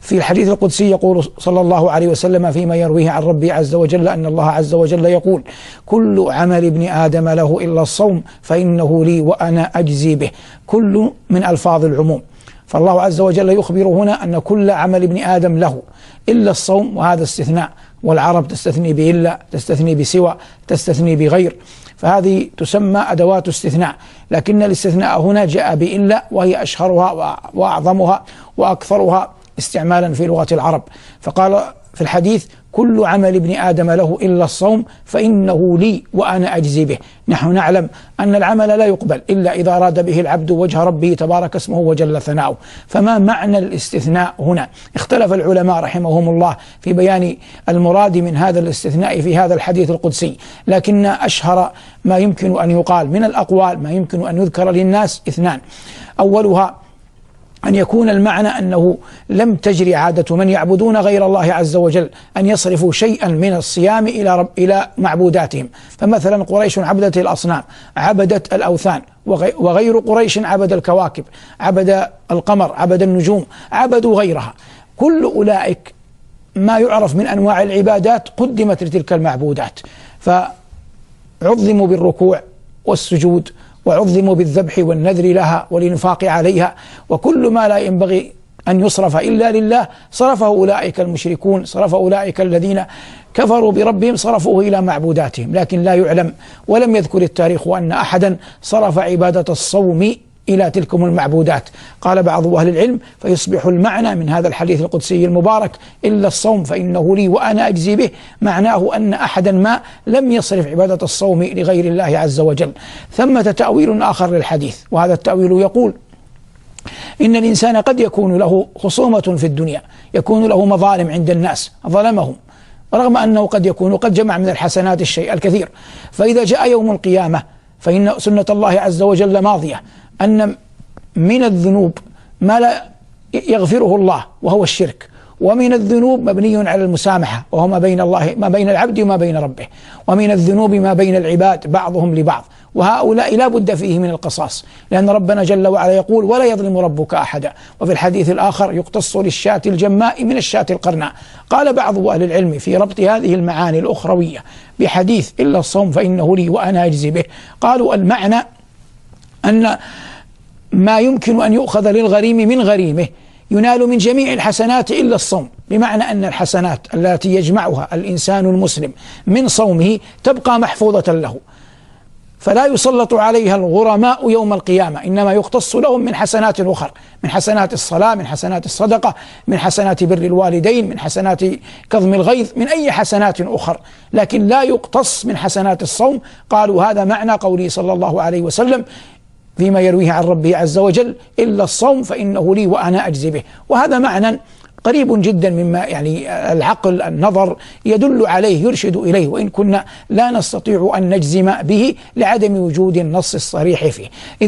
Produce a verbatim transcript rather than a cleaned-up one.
في الحديث القدسي يقول صلى الله عليه وسلم فيما يرويه عن ربه عز وجل أن الله عز وجل يقول: كل عمل ابن آدم له إلا الصوم فإنه لي وأنا أجزي به. كل من ألفاظ العموم، فالله عز وجل يخبر هنا أن كل عمل ابن آدم له إلا الصوم، وهذا استثناء، والعرب تستثني بإلا، تستثني بسوى، تستثني بغير، فهذه تسمى أدوات استثناء، لكن الاستثناء هنا جاء بإلا، وهي أشهرها وأعظمها وأكثرها استعمالا في لغة العرب. فقال في الحديث: كل عمل ابن آدم له إلا الصوم فإنه لي وأنا أجزي به. نحن نعلم أن العمل لا يقبل إلا إذا أراد به العبد وجه ربه تبارك اسمه وجل ثناؤه. فما معنى الاستثناء هنا؟ اختلف العلماء رحمهم الله في بيان المراد من هذا الاستثناء في هذا الحديث القدسي، لكن أشهر ما يمكن أن يقال من الأقوال، ما يمكن أن يذكر للناس، اثنان: أولها أن يكون المعنى أنه لم تجري عادة من يعبدون غير الله عز وجل أن يصرفوا شيئا من الصيام إلى رب إلى معبوداتهم. فمثلا قريش عبدت الأصنام، عبدت الأوثان، وغير قريش عبد الكواكب، عبد القمر، عبد النجوم، عبدوا غيرها. كل أولئك ما يعرف من أنواع العبادات قدمت لتلك المعبودات، فعظموا بالركوع والسجود، وعظموا بالذبح والنذر لها والإنفاق عليها، وكل ما لا ينبغي أن يصرف إلا لله صرفه أولئك المشركون، صرف أولئك الذين كفروا بربهم، صرفوه إلى معبوداتهم. لكن لا يعلم ولم يذكر التاريخ أن أحدا صرف عبادة الصوم إلى تلكم المعبودات. قال بعض أهل العلم: فيصبح المعنى من هذا الحديث القدسي المبارك إلا الصوم فإنه لي وأنا أجزي به، معناه أن أحدا ما لم يصرف عبادة الصوم لغير الله عز وجل. ثمة تأويل آخر للحديث، وهذا التأويل يقول: إن الإنسان قد يكون له خصومة في الدنيا، يكون له مظالم عند الناس، ظلمهم، رغم أنه قد يكون قد جمع من الحسنات الشيء الكثير، فإذا جاء يوم القيامة فإن سنة الله عز وجل ماضية أن من الذنوب ما لا يغفره الله وهو الشرك، ومن الذنوب مبني على المسامحة وهو ما بين الله ما بين العبد وما بين ربه، ومن الذنوب ما بين العباد بعضهم لبعض، وهؤلاء لا بد فيه من القصاص، لأن ربنا جل وعلا يقول: ولا يظلم ربك أحدا. وفي الحديث الآخر: يقتص للشاة الجماء من الشاة القرناء. قال بعض أهل العلم في ربط هذه المعاني الأخروية بحديث إلا الصوم فإنه لي وأنا أجزي به، قالوا المعنى أن ما يمكن أن يؤخذ للغريم من غريمه ينال من جميع الحسنات إلا الصوم، بمعنى أن الحسنات التي يجمعها الإنسان المسلم من صومه تبقى محفوظة له، فلا يسلط عليها الغرماء يوم القيامة، إنما يقتص لهم من حسنات أخرى، من حسنات الصلاة، من حسنات الصدقة، من حسنات بر الوالدين، من حسنات كظم الغيظ، من أي حسنات أخرى، لكن لا يقتص من حسنات الصوم. قالوا هذا معنى قوله صلى الله عليه وسلم فيما يرويه عن ربه عز وجل: إلا الصوم فإنه لي وأنا أجزي به. وهذا معنى قريب جدا مما يعني العقل النظر يدل عليه، يرشد إليه، وإن كنا لا نستطيع أن نجزم به لعدم وجود النص الصريح فيه.